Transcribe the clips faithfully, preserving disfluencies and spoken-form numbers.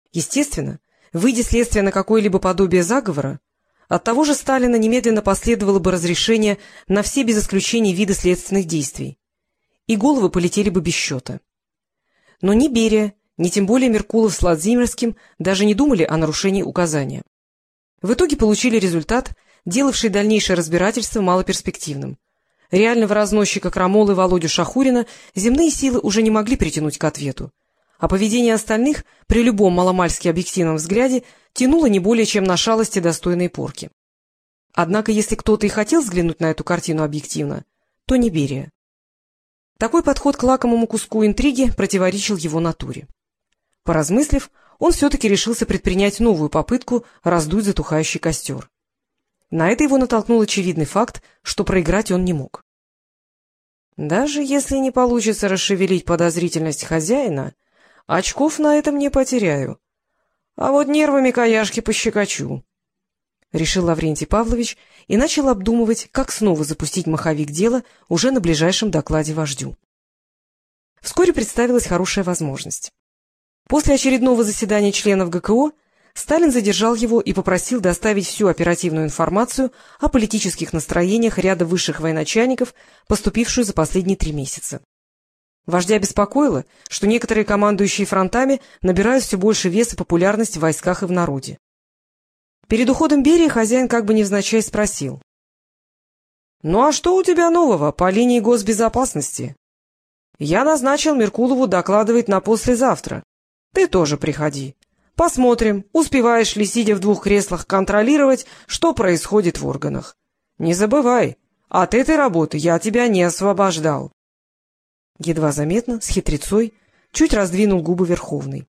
Естественно, выйдя следствие на какое-либо подобие заговора, от того же Сталина немедленно последовало бы разрешение на все без исключения виды следственных действий, и головы полетели бы без счета. Но ни Берия, ни тем более Меркулов с Владимирским даже не думали о нарушении указания. В итоге получили результат, делавший дальнейшее разбирательство малоперспективным. Реального разносчика крамолы Володю Шахурина земные силы уже не могли притянуть к ответу, а поведение остальных при любом маломальски объективном взгляде тянуло не более чем на шалости достойной порки. Однако, если кто-то и хотел взглянуть на эту картину объективно, то не Берия. Такой подход к лакомому куску интриги противоречил его натуре. Поразмыслив, он все-таки решился предпринять новую попытку раздуть затухающий костер. На это его натолкнул очевидный факт, что проиграть он не мог. «Даже если не получится расшевелить подозрительность хозяина, очков на этом не потеряю, а вот нервами каяшки пощекочу», — решил Лаврентий Павлович и начал обдумывать, как снова запустить маховик дела уже на ближайшем докладе вождю. Вскоре представилась хорошая возможность. После очередного заседания членов ГКО Сталин задержал его и попросил доставить всю оперативную информацию о политических настроениях ряда высших военачальников, поступившую за последние три месяца. Вождя беспокоило, что некоторые командующие фронтами набирают все больше вес и популярность в войсках и в народе. Перед уходом Берии хозяин как бы невзначай спросил: — Ну а что у тебя нового по линии госбезопасности? Я назначил Меркулову докладывать на послезавтра. Ты тоже приходи. Посмотрим, успеваешь ли, сидя в двух креслах, контролировать, что происходит в органах. Не забывай, от этой работы я тебя не освобождал. Едва заметно, с хитрецой, чуть раздвинул губы Верховный.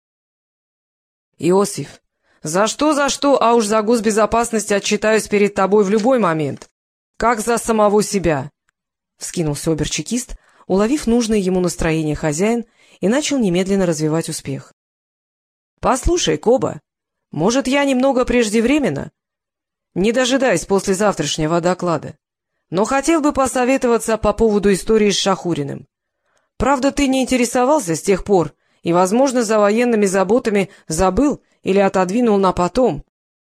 — Иосиф, за что, за что, а уж за госбезопасность отчитаюсь перед тобой в любой момент. Как за самого себя. Вскинулся обер-чекист, уловив нужное ему настроение хозяин, и начал немедленно развивать успех. — Послушай, Коба, может, я немного преждевременно? Не дожидаясь послезавтрашнего доклада, но хотел бы посоветоваться по поводу истории с Шахуриным. Правда, ты не интересовался с тех пор и, возможно, за военными заботами забыл или отодвинул на потом.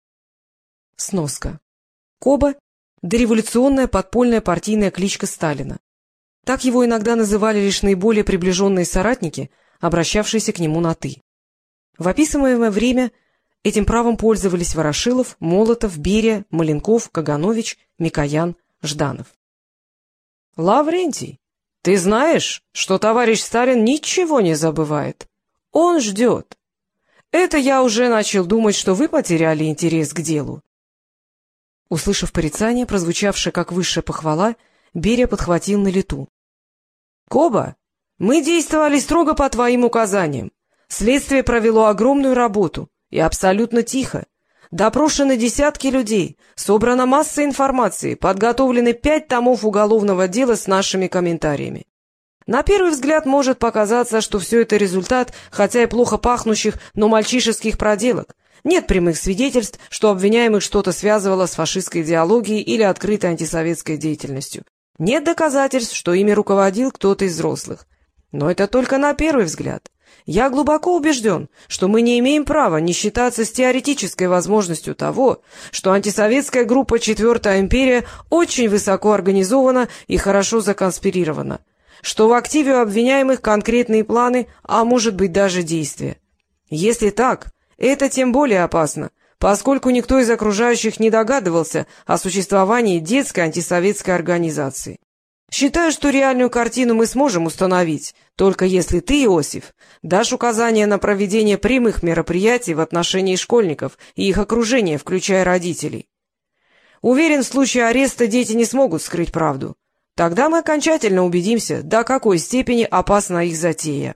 Сноска. Коба — дореволюционная подпольная партийная кличка Сталина. Так его иногда называли лишь наиболее приближенные соратники, обращавшиеся к нему на «ты». В описываемое время этим правом пользовались Ворошилов, Молотов, Берия, Маленков, Каганович, Микоян, Жданов. — Лаврентий, ты знаешь, что товарищ Сталин ничего не забывает? Он ждет. Это я уже начал думать, что вы потеряли интерес к делу. Услышав порицание, прозвучавшее как высшая похвала, Берия подхватил на лету. — Коба, мы действовали строго по твоим указаниям. Следствие провело огромную работу, и абсолютно тихо. Допрошены десятки людей, собрана масса информации, подготовлены пять томов уголовного дела с нашими комментариями. На первый взгляд может показаться, что все это результат, хотя и плохо пахнущих, но мальчишеских проделок. Нет прямых свидетельств, что обвиняемых что-то связывало с фашистской идеологией или открытой антисоветской деятельностью. Нет доказательств, что ими руководил кто-то из взрослых. Но это только на первый взгляд. Я глубоко убежден, что мы не имеем права не считаться с теоретической возможностью того, что антисоветская группа «Четвертая империя» очень высоко организована и хорошо законспирирована, что в активе у обвиняемых конкретные планы, а может быть даже действия. Если так, это тем более опасно, поскольку никто из окружающих не догадывался о существовании детской антисоветской организации. Считаю, что реальную картину мы сможем установить, только если ты, Иосиф, дашь указания на проведение прямых мероприятий в отношении школьников и их окружения, включая родителей. Уверен, в случае ареста дети не смогут скрыть правду. Тогда мы окончательно убедимся, до какой степени опасна их затея.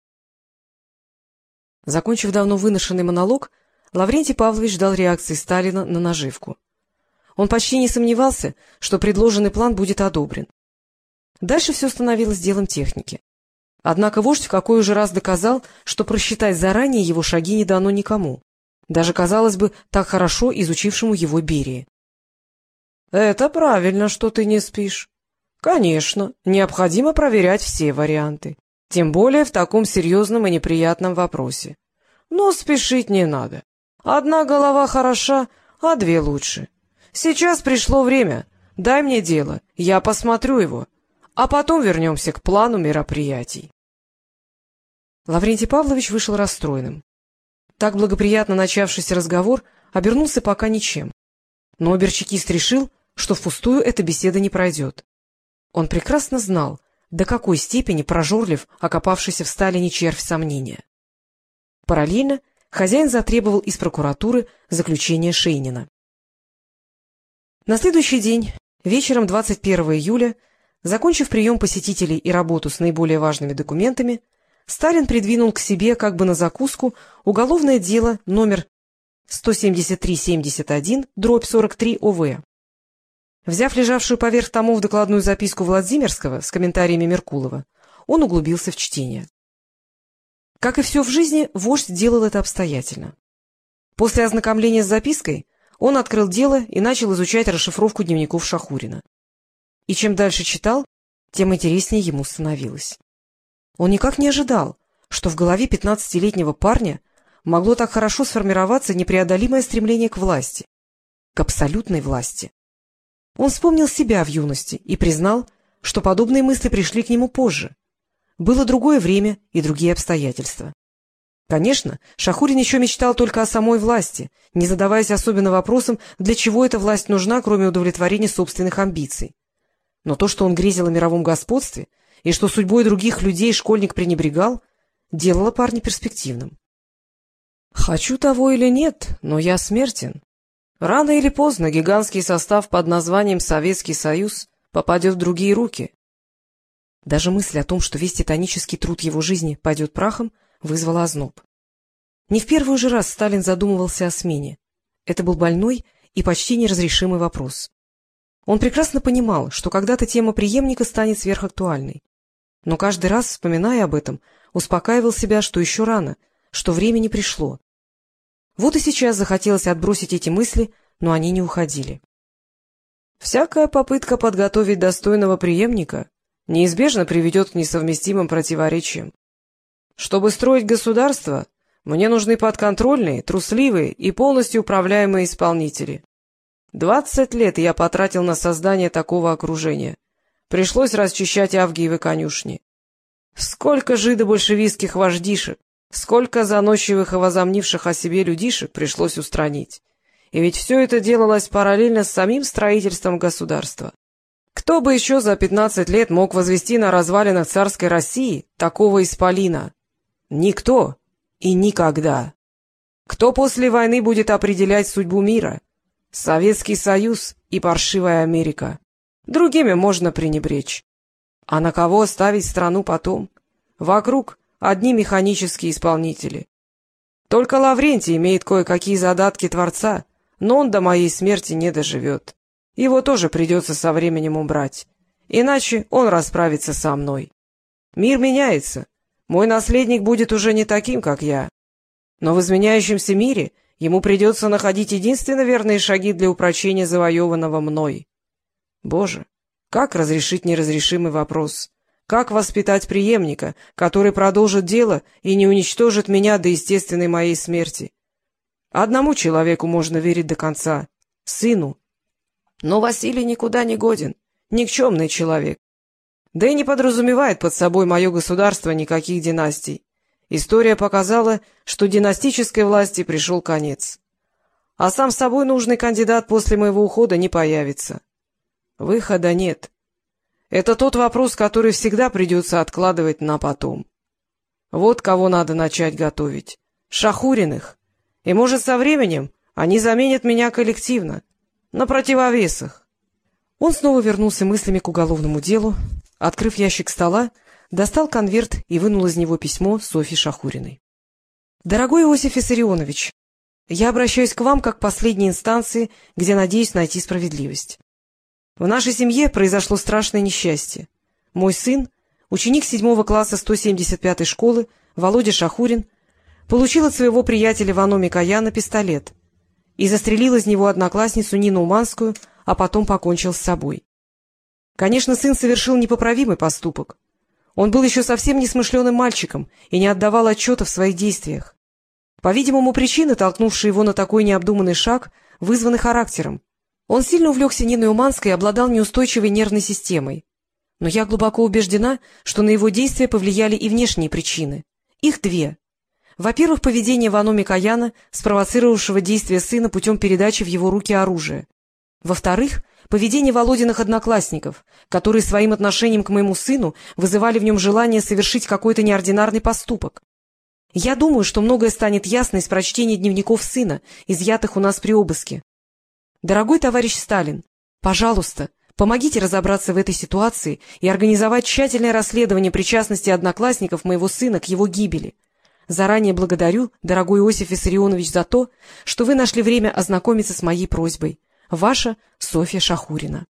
Закончив давно выношенный монолог, Лаврентий Павлович ждал реакции Сталина на наживку. Он почти не сомневался, что предложенный план будет одобрен. Дальше все становилось делом техники. Однако вождь в какой уже раз доказал, что просчитать заранее его шаги не дано никому, даже, казалось бы, так хорошо изучившему его Берии. — Это правильно, что ты не спишь. Конечно, необходимо проверять все варианты, тем более в таком серьезном и неприятном вопросе. Но спешить не надо. Одна голова хороша, а две лучше. Сейчас пришло время. Дай мне дело, я посмотрю его, а потом вернемся к плану мероприятий. Лаврентий Павлович вышел расстроенным. Так благоприятно начавшийся разговор обернулся пока ничем. Но обер-чекист решил, что впустую эта беседа не пройдет. Он прекрасно знал, до какой степени прожорлив окопавшийся в Сталине червь сомнения. Параллельно хозяин затребовал из прокуратуры заключение Шейнина. На следующий день, вечером двадцать первого июля, закончив прием посетителей и работу с наиболее важными документами, Сталин придвинул к себе как бы на закуску уголовное дело номер сто семьдесят три семьдесят один дробь сорок три О В. Взяв лежавшую поверх томов докладную записку Владимирского с комментариями Меркулова, он углубился в чтение. Как и все в жизни, вождь делал это обстоятельно. После ознакомления с запиской он открыл дело и начал изучать расшифровку дневников Шахурина. И чем дальше читал, тем интереснее ему становилось. Он никак не ожидал, что в голове пятнадцатилетнего парня могло так хорошо сформироваться непреодолимое стремление к власти, к абсолютной власти. Он вспомнил себя в юности и признал, что подобные мысли пришли к нему позже. Было другое время и другие обстоятельства. Конечно, Шахурин еще мечтал только о самой власти, не задаваясь особенно вопросом, для чего эта власть нужна, кроме удовлетворения собственных амбиций. Но то, что он грезил о мировом господстве, и что судьбой других людей школьник пренебрегал, делало парня перспективным. «Хочу того или нет, но я смертен. Рано или поздно гигантский состав под названием Советский Союз попадет в другие руки». Даже мысль о том, что весь титанический труд его жизни пойдет прахом, вызвала озноб. Не в первый же раз Сталин задумывался о смене. Это был больной и почти неразрешимый вопрос. Он прекрасно понимал, что когда-то тема преемника станет сверхактуальной. Но каждый раз, вспоминая об этом, успокаивал себя, что еще рано, что время не пришло. Вот и сейчас захотелось отбросить эти мысли, но они не уходили. Всякая попытка подготовить достойного преемника неизбежно приведет к несовместимым противоречиям. Чтобы строить государство, мне нужны подконтрольные, трусливые и полностью управляемые исполнители. Двадцать лет я потратил на создание такого окружения. Пришлось расчищать авгиевы конюшни. Сколько жидо-большевистских вождишек, сколько заносчивых и возомнивших о себе людишек пришлось устранить. И ведь все это делалось параллельно с самим строительством государства. Кто бы еще за пятнадцать лет мог возвести на развалинах царской России такого исполина? Никто и никогда. Кто после войны будет определять судьбу мира? Советский Союз и паршивая Америка. Другими можно пренебречь. А на кого оставить страну потом? Вокруг одни механические исполнители. Только Лаврентий имеет кое-какие задатки Творца, но он до моей смерти не доживет. Его тоже придется со временем убрать. Иначе он расправится со мной. Мир меняется. Мой наследник будет уже не таким, как я. Но в изменяющемся мире ему придется находить единственно верные шаги для упрочения завоеванного мной. Боже, как разрешить неразрешимый вопрос? Как воспитать преемника, который продолжит дело и не уничтожит меня до естественной моей смерти? Одному человеку можно верить до конца — сыну. Но Василий никуда не годен, никчемный человек. Да и не подразумевает под собой мое государство никаких династий. История показала, что династической власти пришел конец. А сам собой нужный кандидат после моего ухода не появится. Выхода нет. Это тот вопрос, который всегда придется откладывать на потом. Вот кого надо начать готовить. Шахуриных. И, может, со временем они заменят меня коллективно. На противовесах. Он снова вернулся мыслями к уголовному делу, открыв ящик стола, достал конверт и вынул из него письмо Софьи Шахуриной. «Дорогой Иосиф Виссарионович, я обращаюсь к вам как к последней инстанции, где надеюсь найти справедливость. В нашей семье произошло страшное несчастье. Мой сын, ученик седьмого класса сто семьдесят пятой школы, Володя Шахурин, получил от своего приятеля Вано Микояна пистолет и застрелил из него одноклассницу Нину Уманскую, а потом покончил с собой. Конечно, сын совершил непоправимый поступок. Он был еще совсем несмышленым мальчиком и не отдавал отчета в своих действиях. По-видимому, причины, толкнувшие его на такой необдуманный шаг, вызваны характером. Он сильно увлекся Ниной Уманской и обладал неустойчивой нервной системой. Но я глубоко убеждена, что на его действия повлияли и внешние причины. Их две. Во-первых, поведение Вано Микояна, спровоцировавшего действия сына путем передачи в его руки оружия. Во-вторых, поведение Володиных одноклассников, которые своим отношением к моему сыну вызывали в нем желание совершить какой-то неординарный поступок. Я думаю, что многое станет ясно из прочтения дневников сына, изъятых у нас при обыске. Дорогой товарищ Сталин, пожалуйста, помогите разобраться в этой ситуации и организовать тщательное расследование причастности одноклассников моего сына к его гибели. Заранее благодарю, дорогой Иосиф Виссарионович, за то, что вы нашли время ознакомиться с моей просьбой. Ваша Софья Шахурина.